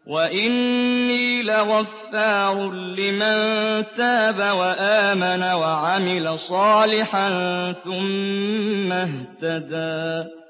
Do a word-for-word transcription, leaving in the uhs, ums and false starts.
وَإِنِّي لَغَفَّارٌ لِّمَن تَابَ وَآمَنَ وَعَمِلَ صَالِحًا ثُمَّ اهْتَدَىٰ